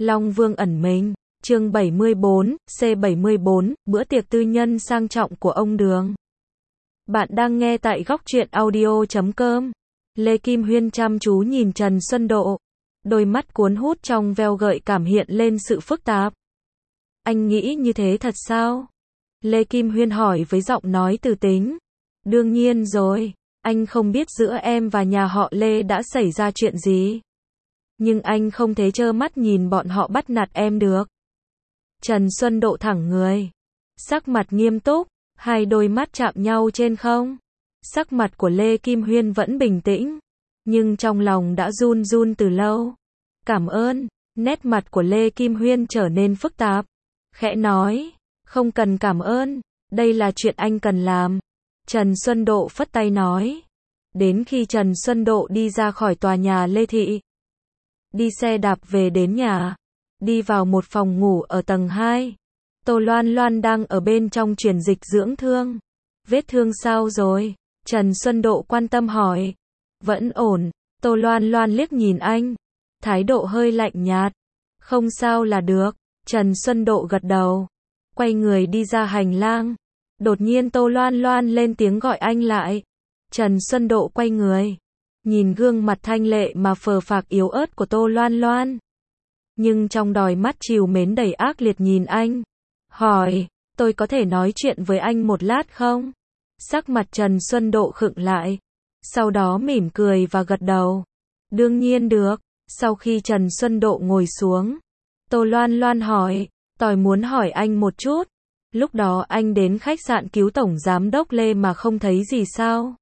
Long Vương ẩn mình, chương 74, C74, bữa tiệc tư nhân sang trọng của ông Đường. Bạn đang nghe tại góc truyện audio.com. Lê Kim Huyên chăm chú nhìn Trần Xuân Độ. Đôi mắt cuốn hút trong veo gợi cảm hiện lên sự phức tạp. Anh nghĩ như thế thật sao? Lê Kim Huyên hỏi với giọng nói từ tính. Đương nhiên rồi, anh không biết giữa em và nhà họ Lê đã xảy ra chuyện gì. Nhưng anh không thể trơ mắt nhìn bọn họ bắt nạt em được. Trần Xuân Độ thẳng người. Sắc mặt nghiêm túc, hai đôi mắt chạm nhau trên không. Sắc mặt của Lê Kim Huyên vẫn bình tĩnh, nhưng trong lòng đã run run từ lâu. Cảm ơn, nét mặt của Lê Kim Huyên trở nên phức tạp. Khẽ nói, không cần cảm ơn, đây là chuyện anh cần làm. Trần Xuân Độ phất tay nói. Đến khi Trần Xuân Độ đi ra khỏi tòa nhà Lê Thị, đi xe đạp về đến nhà, đi vào một phòng ngủ ở tầng 2. Tô Loan Loan đang ở bên trong truyền dịch dưỡng thương. Vết thương sao rồi? Trần Xuân Độ quan tâm hỏi. Vẫn ổn. Tô Loan Loan liếc nhìn anh, thái độ hơi lạnh nhạt. Không sao là được. Trần Xuân Độ gật đầu, quay người đi ra hành lang. Đột nhiên Tô Loan Loan lên tiếng gọi anh lại. Trần Xuân Độ quay người, nhìn gương mặt thanh lệ mà phờ phạc yếu ớt của Tô Loan Loan, nhưng trong đôi mắt trìu mến đầy ác liệt nhìn anh. Hỏi, tôi có thể nói chuyện với anh một lát không? Sắc mặt Trần Xuân Độ khựng lại, sau đó mỉm cười và gật đầu. Đương nhiên được. Sau khi Trần Xuân Độ ngồi xuống, Tô Loan Loan hỏi, tôi muốn hỏi anh một chút. Lúc đó anh đến khách sạn cứu Tổng Giám đốc Lê mà không thấy gì sao?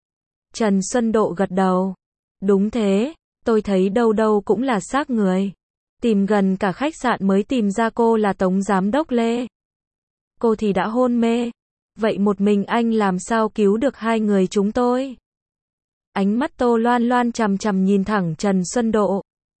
Trần Xuân Độ gật đầu. Đúng thế, tôi thấy đâu đâu cũng là xác người. Tìm gần cả khách sạn mới tìm ra cô là Tổng Giám đốc Lê. Cô thì đã hôn mê. Vậy một mình anh làm sao cứu được hai người chúng tôi? Ánh mắt Tô Loan Loan chằm chằm nhìn thẳng Trần Xuân Độ.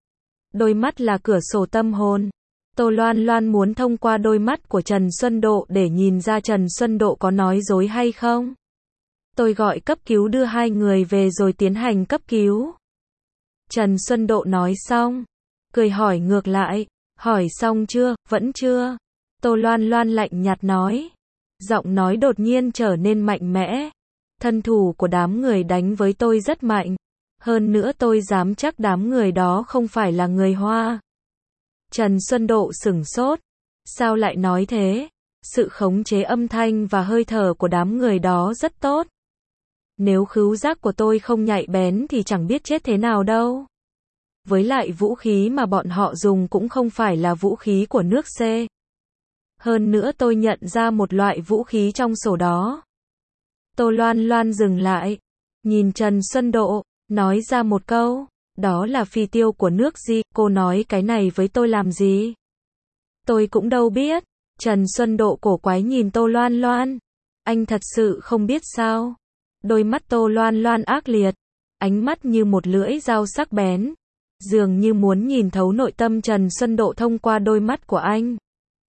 Đôi mắt là cửa sổ tâm hồn. Tô Loan Loan muốn thông qua đôi mắt của Trần Xuân Độ để nhìn ra Trần Xuân Độ có nói dối hay không. Tôi gọi cấp cứu đưa hai người về rồi tiến hành cấp cứu. Trần Xuân Độ nói xong, cười hỏi ngược lại, hỏi xong chưa, vẫn chưa. Tô Loan Loan lạnh nhạt nói, giọng nói đột nhiên trở nên mạnh mẽ. Thân thủ của đám người đánh với tôi rất mạnh. Hơn nữa tôi dám chắc đám người đó không phải là người Hoa. Trần Xuân Độ sửng sốt. Sao lại nói thế? Sự khống chế âm thanh và hơi thở của đám người đó rất tốt. Nếu khứu giác của tôi không nhạy bén thì chẳng biết chết thế nào đâu. Với lại vũ khí mà bọn họ dùng cũng không phải là vũ khí của nước C. Hơn nữa tôi nhận ra một loại vũ khí trong sổ đó. Tô Loan Loan dừng lại, nhìn Trần Xuân Độ, nói ra một câu, đó là phi tiêu của nước gì, cô nói cái này với tôi làm gì? Tôi cũng đâu biết. Trần Xuân Độ cổ quái nhìn Tô Loan Loan. Anh thật sự không biết sao? Đôi mắt Tô Loan Loan ác liệt, ánh mắt như một lưỡi dao sắc bén, dường như muốn nhìn thấu nội tâm Trần Xuân Độ thông qua đôi mắt của anh.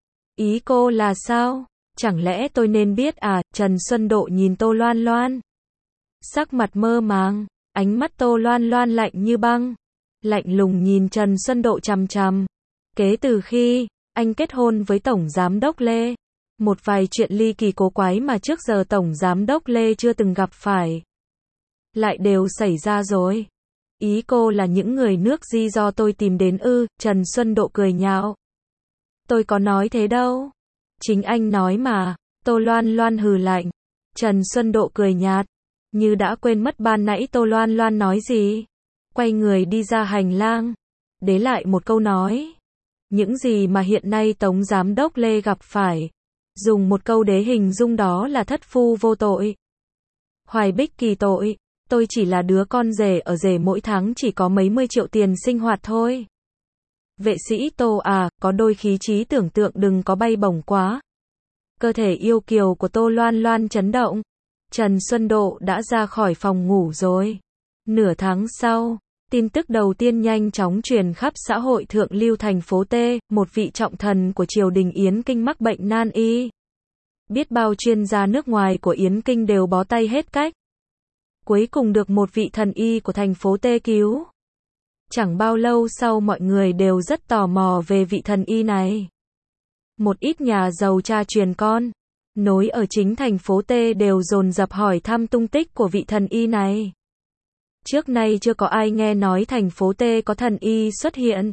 Ý cô là sao? Chẳng lẽ tôi nên biết à? Trần Xuân Độ nhìn Tô Loan Loan, sắc mặt mơ màng, ánh mắt Tô Loan Loan lạnh như băng, lạnh lùng nhìn Trần Xuân Độ chằm chằm. Kể từ khi anh kết hôn với Tổng Giám đốc Lê, một vài chuyện ly kỳ cổ quái mà trước giờ Tổng Giám đốc Lê chưa từng gặp phải lại đều xảy ra rồi. Ý cô là những người nước Di do tôi tìm đến ư? Trần Xuân Độ cười nhạo. Tôi có nói thế đâu. Chính anh nói mà. Tô Loan Loan hừ lạnh. Trần Xuân Độ cười nhạt, như đã quên mất ban nãy Tô Loan Loan nói gì. Quay người đi ra hành lang, để lại một câu nói. Những gì mà hiện nay Tổng Giám đốc Lê gặp phải, dùng một câu để hình dung đó là thất phu vô tội, hoài bích kỳ tội. Tôi chỉ là đứa con rể ở rể mỗi tháng chỉ có mấy mươi triệu tiền sinh hoạt thôi. Vệ sĩ Tô à, có đôi khí trí tưởng tượng đừng có bay bổng quá. Cơ thể yêu kiều của Tô Loan Loan chấn động. Trần Xuân Độ đã ra khỏi phòng ngủ rồi. Nửa tháng sau, tin tức đầu tiên nhanh chóng truyền khắp xã hội thượng lưu thành phố T, một vị trọng thần của triều đình Yến Kinh mắc bệnh nan y. Biết bao chuyên gia nước ngoài của Yến Kinh đều bó tay hết cách. Cuối cùng được một vị thần y của thành phố T cứu. Chẳng bao lâu sau mọi người đều rất tò mò về vị thần y này. Một ít nhà giàu cha truyền con, nối ở chính thành phố T đều dồn dập hỏi thăm tung tích của vị thần y này. Trước nay chưa có ai nghe nói thành phố T có thần y xuất hiện.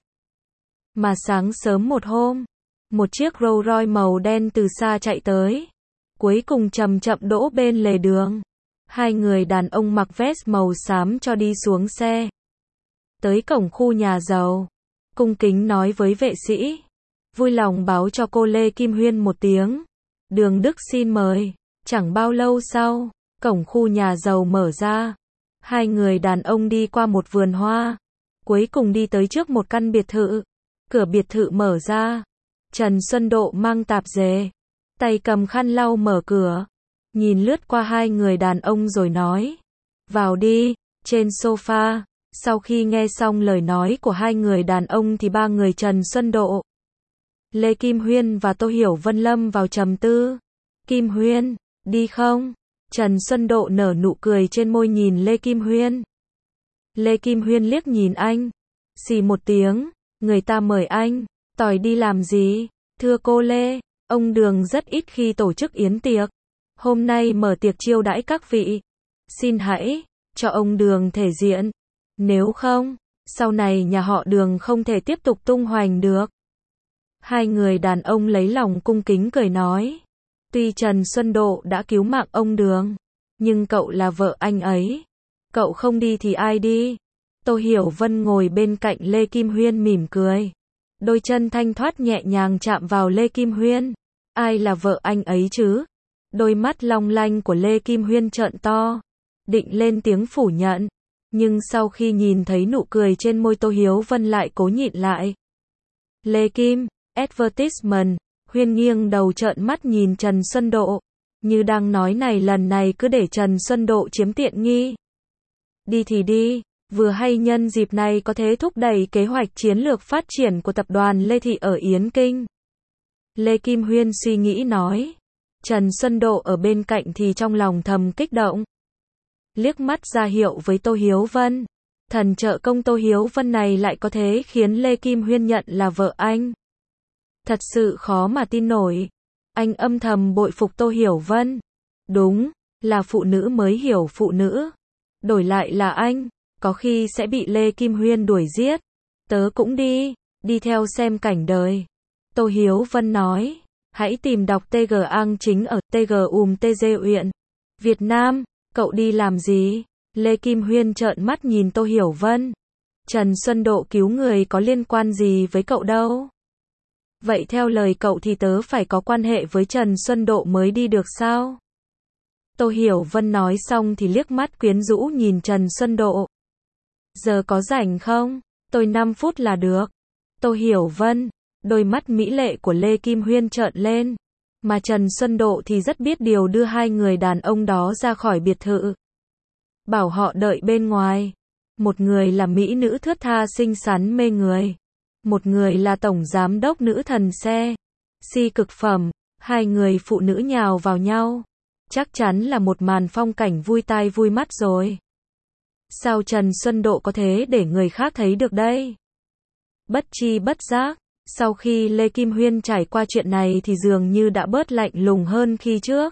Mà sáng sớm một hôm, một chiếc Rolls Royce màu đen từ xa chạy tới. Cuối cùng chậm chậm đỗ bên lề đường. Hai người đàn ông mặc vest màu xám cho đi xuống xe. Tới cổng khu nhà giàu, cung kính nói với vệ sĩ. Vui lòng báo cho cô Lê Kim Huyên một tiếng. Đường Đức xin mời. Chẳng bao lâu sau, cổng khu nhà giàu mở ra. Hai người đàn ông đi qua một vườn hoa. Cuối cùng đi tới trước một căn biệt thự. Cửa biệt thự mở ra. Trần Xuân Độ mang tạp dề, tay cầm khăn lau mở cửa. Nhìn lướt qua hai người đàn ông rồi nói. Vào đi, trên sofa. Sau khi nghe xong lời nói của hai người đàn ông thì ba người Trần Xuân Độ, Lê Kim Huyên và Tô Hiểu Vân lâm vào trầm tư. Kim Huyên, đi không? Trần Xuân Độ nở nụ cười trên môi nhìn Lê Kim Huyên. Lê Kim Huyên liếc nhìn anh. Xì một tiếng, người ta mời anh, tỏi đi làm gì? Thưa cô Lê, ông Đường rất ít khi tổ chức yến tiệc. Hôm nay mở tiệc chiêu đãi các vị. Xin hãy cho ông Đường thể diện. Nếu không, sau này nhà họ Đường không thể tiếp tục tung hoành được. Hai người đàn ông lấy lòng cung kính cười nói. Tuy Trần Xuân Độ đã cứu mạng ông Đường, nhưng cậu là vợ anh ấy. Cậu không đi thì ai đi? Tô Hiểu Vân ngồi bên cạnh Lê Kim Huyên mỉm cười. Đôi chân thanh thoát nhẹ nhàng chạm vào Lê Kim Huyên. Ai là vợ anh ấy chứ? Đôi mắt long lanh của Lê Kim Huyên trợn to. Định lên tiếng phủ nhận. Nhưng sau khi nhìn thấy nụ cười trên môi Tô Hiếu Vân lại cố nhịn lại. Lê Kim, advertisement. Huyên nghiêng đầu trợn mắt nhìn Trần Xuân Độ. Như đang nói này lần này cứ để Trần Xuân Độ chiếm tiện nghi. Đi thì đi. Vừa hay nhân dịp này có thể thúc đẩy kế hoạch chiến lược phát triển của tập đoàn Lê Thị ở Yến Kinh. Lê Kim Huyên suy nghĩ nói. Trần Xuân Độ ở bên cạnh thì trong lòng thầm kích động. Liếc mắt ra hiệu với Tô Hiếu Vân. Thần trợ công Tô Hiếu Vân này lại có thể khiến Lê Kim Huyên nhận là vợ anh. Thật sự khó mà tin nổi. Anh âm thầm bội phục Tô Hiểu Vân. Đúng, là phụ nữ mới hiểu phụ nữ. Đổi lại là anh, có khi sẽ bị Lê Kim Huyên đuổi giết. Tớ cũng đi theo xem cảnh đời. Tô Hiếu Vân nói, hãy tìm đọc TG Ang chính ở TG TG Uyện. Việt Nam, cậu đi làm gì? Lê Kim Huyên trợn mắt nhìn Tô Hiểu Vân. Trần Xuân Độ cứu người có liên quan gì với cậu đâu? Vậy theo lời cậu thì tớ phải có quan hệ với Trần Xuân Độ mới đi được sao? Tô Hiểu Vân nói xong thì liếc mắt quyến rũ nhìn Trần Xuân Độ. Giờ có rảnh không? Tôi 5 phút là được. Tô Hiểu Vân, đôi mắt mỹ lệ của Lê Kim Huyên trợn lên. Mà Trần Xuân Độ thì rất biết điều đưa hai người đàn ông đó ra khỏi biệt thự. Bảo họ đợi bên ngoài. Một người là mỹ nữ thướt tha xinh xắn mê người. Một người là tổng giám đốc nữ thần xe. Si cực phẩm. Hai người phụ nữ nhào vào nhau. Chắc chắn là một màn phong cảnh vui tai vui mắt rồi. Sao Trần Xuân Độ có thế để người khác thấy được đây? Bất chi bất giác, sau khi Lê Kim Huyên trải qua chuyện này thì dường như đã bớt lạnh lùng hơn khi trước.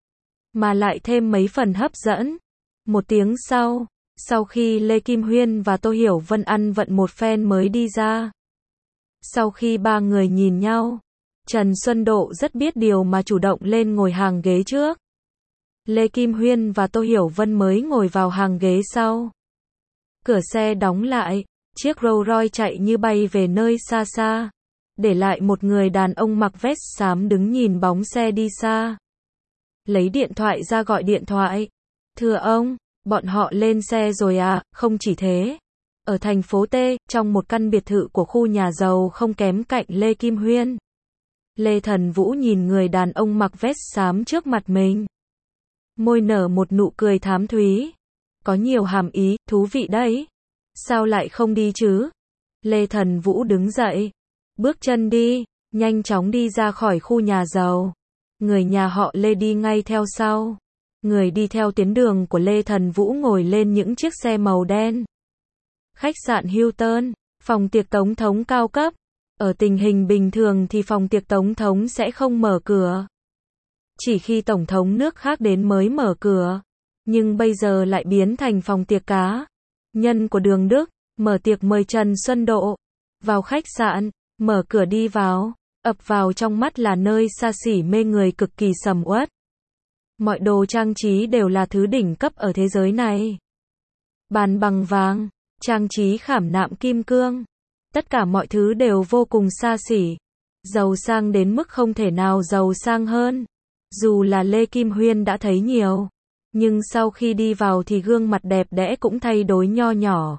Mà lại thêm mấy phần hấp dẫn. Một tiếng sau khi Lê Kim Huyên và Tô Hiểu Vân ăn vận một phen mới đi ra. Sau khi ba người nhìn nhau, Trần Xuân Độ rất biết điều mà chủ động lên ngồi hàng ghế trước. Lê Kim Huyên và Tô Hiểu Vân mới ngồi vào hàng ghế sau. Cửa xe đóng lại, chiếc Rolls Royce chạy như bay về nơi xa xa. Để lại một người đàn ông mặc vest xám đứng nhìn bóng xe đi xa. Lấy điện thoại ra gọi điện thoại. Thưa ông, bọn họ lên xe rồi à? Không chỉ thế. Ở thành phố T, trong một căn biệt thự của khu nhà giàu không kém cạnh Lê Kim Huyên. Lê Thần Vũ nhìn người đàn ông mặc vest xám trước mặt mình. Môi nở một nụ cười thám thúy. Có nhiều hàm ý, thú vị đấy. Sao lại không đi chứ? Lê Thần Vũ đứng dậy. Bước chân đi, nhanh chóng đi ra khỏi khu nhà giàu. Người nhà họ Lê đi ngay theo sau. Người đi theo tuyến đường của Lê Thần Vũ ngồi lên những chiếc xe màu đen. Khách sạn Hilton, phòng tiệc tổng thống cao cấp. Ở tình hình bình thường thì phòng tiệc tổng thống sẽ không mở cửa. Chỉ khi tổng thống nước khác đến mới mở cửa. Nhưng bây giờ lại biến thành phòng tiệc cá nhân của Đường Đức, mở tiệc mời Trần Xuân Độ. Vào khách sạn, mở cửa đi vào, ập vào trong mắt là nơi xa xỉ mê người cực kỳ sầm uất. Mọi đồ trang trí đều là thứ đỉnh cấp ở thế giới này. Bàn bằng vàng, trang trí khảm nạm kim cương. Tất cả mọi thứ đều vô cùng xa xỉ. Giàu sang đến mức không thể nào giàu sang hơn. Dù là Lê Kim Huyên đã thấy nhiều. Nhưng sau khi đi vào thì gương mặt đẹp đẽ cũng thay đổi nho nhỏ.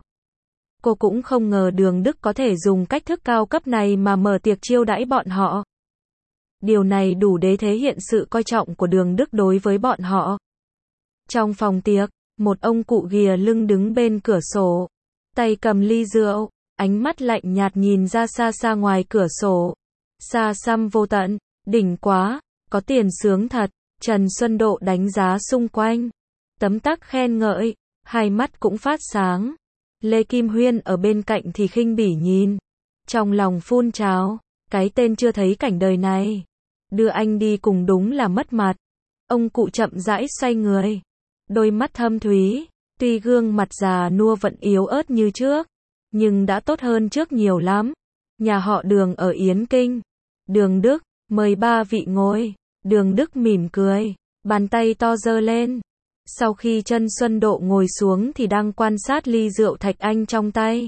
Cô cũng không ngờ Đường Đức có thể dùng cách thức cao cấp này mà mở tiệc chiêu đãi bọn họ. Điều này đủ để thể hiện sự coi trọng của Đường Đức đối với bọn họ. Trong phòng tiệc, một ông cụ ghìa lưng đứng bên cửa sổ, tay cầm ly rượu, ánh mắt lạnh nhạt nhìn ra xa xa ngoài cửa sổ. Xa xăm vô tận, đỉnh quá, có tiền sướng thật. Trần Xuân Độ đánh giá xung quanh, tấm tắc khen ngợi, hai mắt cũng phát sáng. Lê Kim Huyên ở bên cạnh thì khinh bỉ nhìn, trong lòng phun trào, cái tên chưa thấy cảnh đời này, đưa anh đi cùng đúng là mất mặt. Ông cụ chậm rãi xoay người, đôi mắt thâm thúy, tuy gương mặt già nua vẫn yếu ớt như trước, nhưng đã tốt hơn trước nhiều lắm. Nhà họ Đường ở Yến Kinh. Đường Đức, mời ba vị ngồi. Đường Đức mỉm cười, bàn tay to giơ lên. Sau khi Trần Xuân Độ ngồi xuống thì đang quan sát ly rượu Thạch Anh trong tay.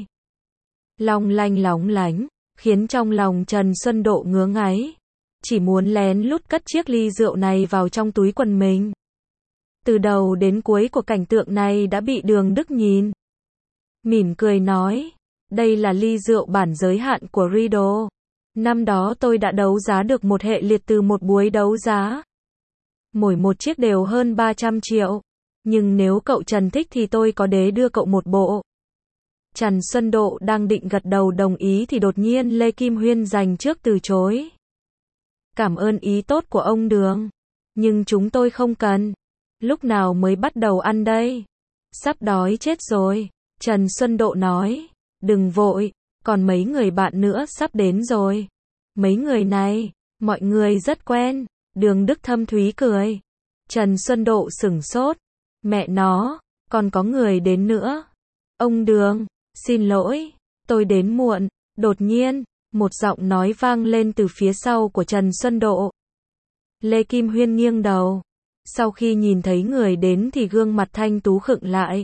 Long lanh lóng lánh, khiến trong lòng Trần Xuân Độ ngứa ngáy. Chỉ muốn lén lút cất chiếc ly rượu này vào trong túi quần mình. Từ đầu đến cuối của cảnh tượng này đã bị Đường Đức nhìn. Mỉm cười nói, đây là ly rượu bản giới hạn của Rideau. Năm đó tôi đã đấu giá được một hệ liệt từ một buổi đấu giá. Mỗi một chiếc đều hơn 300 triệu. Nhưng nếu cậu Trần thích thì tôi có đế đưa cậu một bộ. Trần Xuân Độ đang định gật đầu đồng ý thì đột nhiên Lê Kim Huyên giành trước từ chối. Cảm ơn ý tốt của ông Đường. Nhưng chúng tôi không cần. Lúc nào mới bắt đầu ăn đây? Sắp đói chết rồi. Trần Xuân Độ nói. Đừng vội. Còn mấy người bạn nữa sắp đến rồi. Mấy người này, mọi người rất quen. Đường Đức thâm thúy cười. Trần Xuân Độ sửng sốt. Mẹ nó, còn có người đến nữa. Ông Đường, xin lỗi, tôi đến muộn. Đột nhiên, một giọng nói vang lên từ phía sau của Trần Xuân Độ. Lê Kim Huyên nghiêng đầu. Sau khi nhìn thấy người đến thì gương mặt thanh tú khựng lại.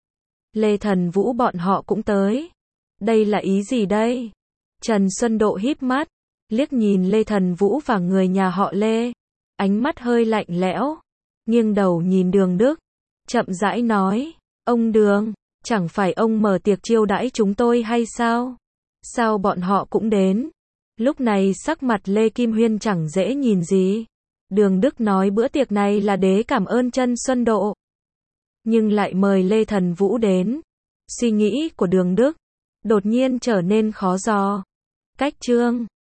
Lê Thần Vũ bọn họ cũng tới. Đây là ý gì đây? Trần Xuân Độ híp mắt, liếc nhìn Lê Thần Vũ và người nhà họ Lê. Ánh mắt hơi lạnh lẽo. Nghiêng đầu nhìn Đường Đức. Chậm rãi nói, ông Đường, chẳng phải ông mở tiệc chiêu đãi chúng tôi hay sao? Sao bọn họ cũng đến? Lúc này sắc mặt Lê Kim Huyên chẳng dễ nhìn gì. Đường Đức nói bữa tiệc này là để cảm ơn Trần Xuân Độ. Nhưng lại mời Lê Thần Vũ đến. Suy nghĩ của Đường Đức đột nhiên trở nên khó dò. Cách chương